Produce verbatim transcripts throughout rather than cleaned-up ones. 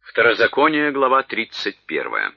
Второзаконие, глава тридцать первая.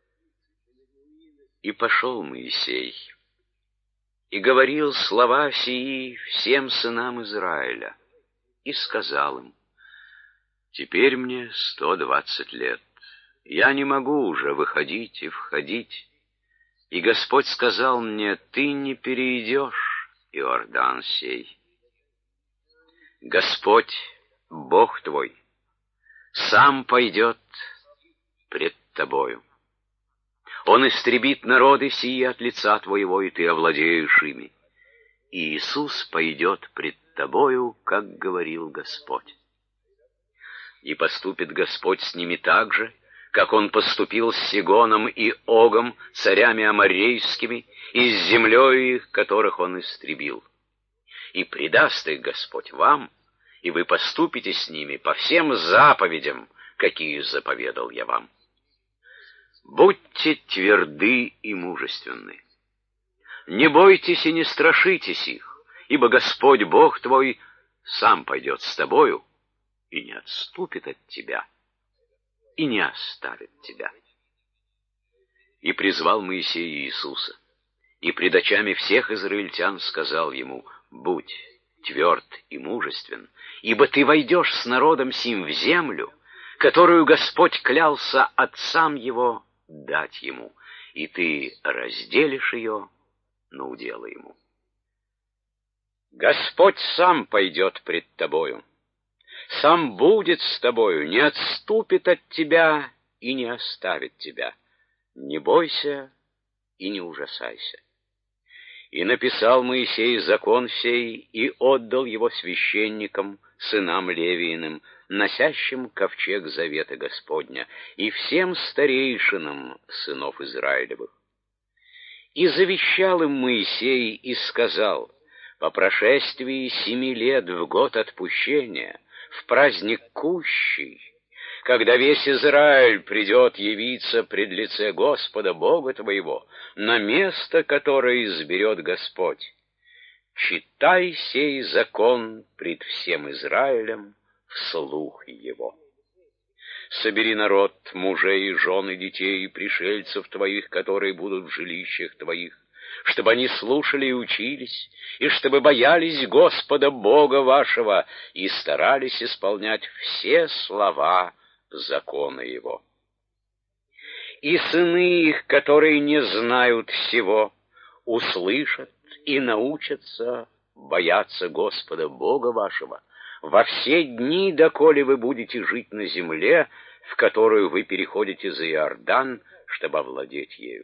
И пошел Моисей, и говорил слова сии всем сынам Израиля, и сказал им: «Теперь мне сто двадцать лет, я не могу уже выходить и входить. И Господь сказал мне: ты не перейдешь Иордан сей. Господь, Бог твой, сам пойдет пред тобою. Он истребит народы сии от лица твоего, и ты овладеешь ими. И Иисус пойдет пред тобою, как говорил Господь. И поступит Господь с ними так же, как Он поступил с Сигоном и Огом, царями аморрейскими, и с землей их, которых Он истребил. И предаст их Господь вам, и вы поступите с ними по всем заповедям, какие заповедал я вам. Будьте тверды и мужественны. Не бойтесь и не страшитесь их, ибо Господь Бог твой сам пойдет с тобою и не отступит от тебя, и не оставит тебя». И призвал Моисей Иисуса, и пред очами всех израильтян сказал ему: «Будь тверд и мужествен, ибо ты войдешь с народом сим в землю, которую Господь клялся отцам его дать ему, и ты разделишь ее на удел ему. Господь сам пойдет пред тобою, сам будет с тобою, не отступит от тебя и не оставит тебя. Не бойся и не ужасайся». И написал Моисей закон сей и отдал его священникам, сынам Левииным, носящим ковчег завета Господня, и всем старейшинам сынов Израилевых. И завещал им Моисей и сказал: по прошествии семи лет в год отпущения, в праздник Кущий, когда весь Израиль придет явиться пред лице Господа Бога твоего, на место, которое изберет Господь, читай сей закон пред всем Израилем вслух его. Собери народ, мужей и жен и детей, и пришельцев твоих, которые будут в жилищах твоих, чтобы они слушали и учились, и чтобы боялись Господа Бога вашего и старались исполнять все слова закона его. И сыны их, которые не знают всего, услышат и научатся бояться Господа Бога вашего во все дни, доколе вы будете жить на земле, в которую вы переходите за Иордан, чтобы овладеть ею.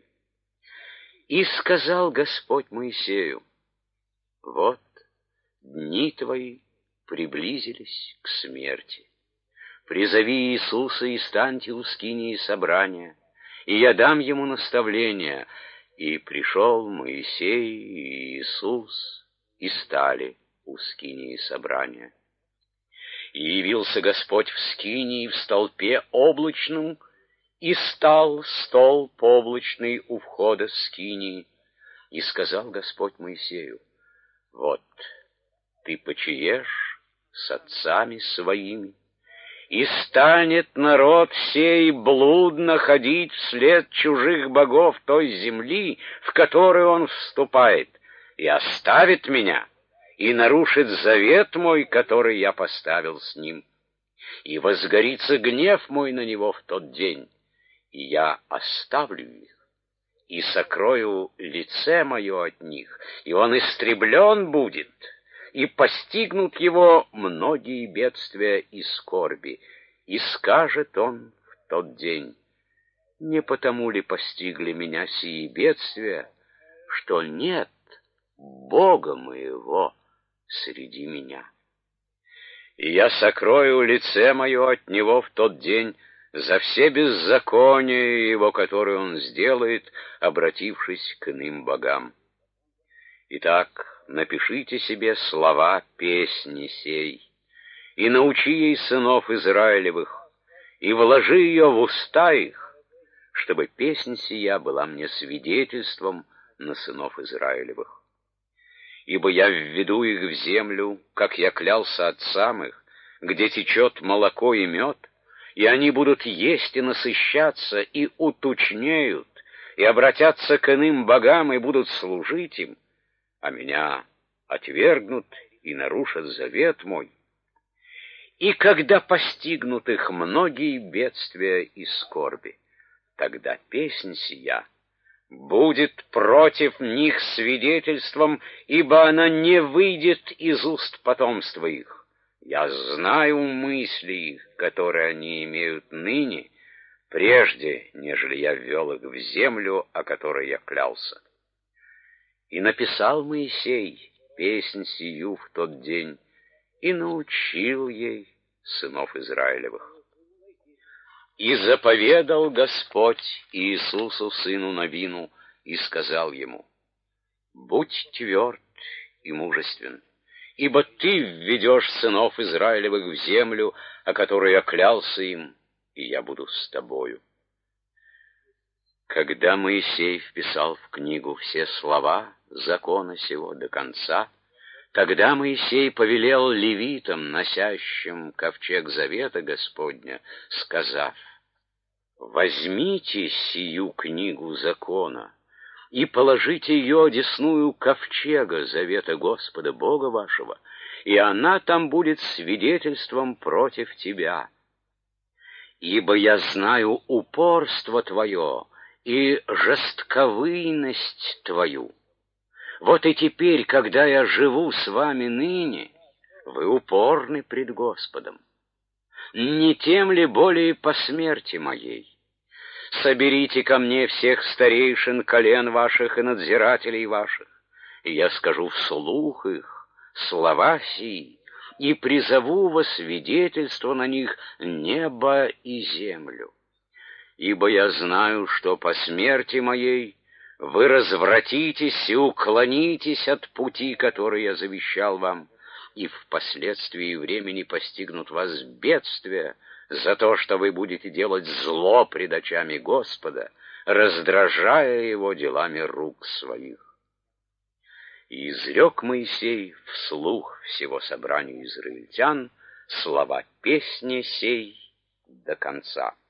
И сказал Господь Моисею: вот дни твои приблизились к смерти. Призови Иисуса и станьте у скинии собрания, и я дам ему наставление. И пришел Моисей и Иисус, и стали у скинии собрания. И явился Господь в скинии в столпе облачном, и стал столб облачный у входа скинии. И сказал Господь Моисею: вот ты почиешь с отцами своими, и станет народ сей блудно ходить вслед чужих богов той земли, в которую он вступает, и оставит меня, и нарушит завет мой, который я поставил с ним. И возгорится гнев мой на него в тот день, и я оставлю их, и сокрою лице мое от них, и он истреблен будет, и постигнут его многие бедствия и скорби. И скажет он в тот день: не потому ли постигли меня сии бедствия, что нет Бога моего среди меня? И я сокрою лице мое от него в тот день за все беззакония его, которые он сделает, обратившись к иным богам. Итак, напишите себе слова песни сей, и научи ей сынов Израилевых, и вложи ее в уста их, чтобы песнь сия была мне свидетельством на сынов Израилевых. Ибо я введу их в землю, как я клялся отцам их, где течет молоко и мед, и они будут есть и насыщаться, и утучнеют, и обратятся к иным богам, и будут служить им, а меня отвергнут и нарушат завет мой. И когда постигнут их многие бедствия и скорби, тогда песнь сия будет против них свидетельством, ибо она не выйдет из уст потомства их. Я знаю мысли их, которые они имеют ныне, прежде, нежели я ввел их в землю, о которой я клялся. И написал Моисей песнь сию в тот день, и научил ей сынов Израилевых. И заповедал Господь Иисусу, сыну Навину, и сказал ему: «Будь тверд и мужествен, ибо ты введешь сынов Израилевых в землю, о которой я клялся им, и я буду с тобою». Когда Моисей вписал в книгу все слова закона сего до конца, тогда Моисей повелел левитам, носящим ковчег завета Господня, сказав: «Возьмите сию книгу закона и положите ее одесную ковчега завета Господа Бога вашего, и она там будет свидетельством против тебя. Ибо я знаю упорство твое и жестковыйность твою. Вот и теперь, когда я живу с вами ныне, вы упорны пред Господом. Не тем ли более по смерти моей? Соберите ко мне всех старейшин колен ваших и надзирателей ваших, и я скажу вслух их слова сии, и призову во свидетельство на них небо и землю. Ибо я знаю, что по смерти моей вы развратитесь и уклонитесь от пути, который я завещал вам, и впоследствии времени постигнут вас бедствия за то, что вы будете делать зло пред очами Господа, раздражая его делами рук своих». И изрек Моисей вслух всего собранию израильтян слова песни сей до конца.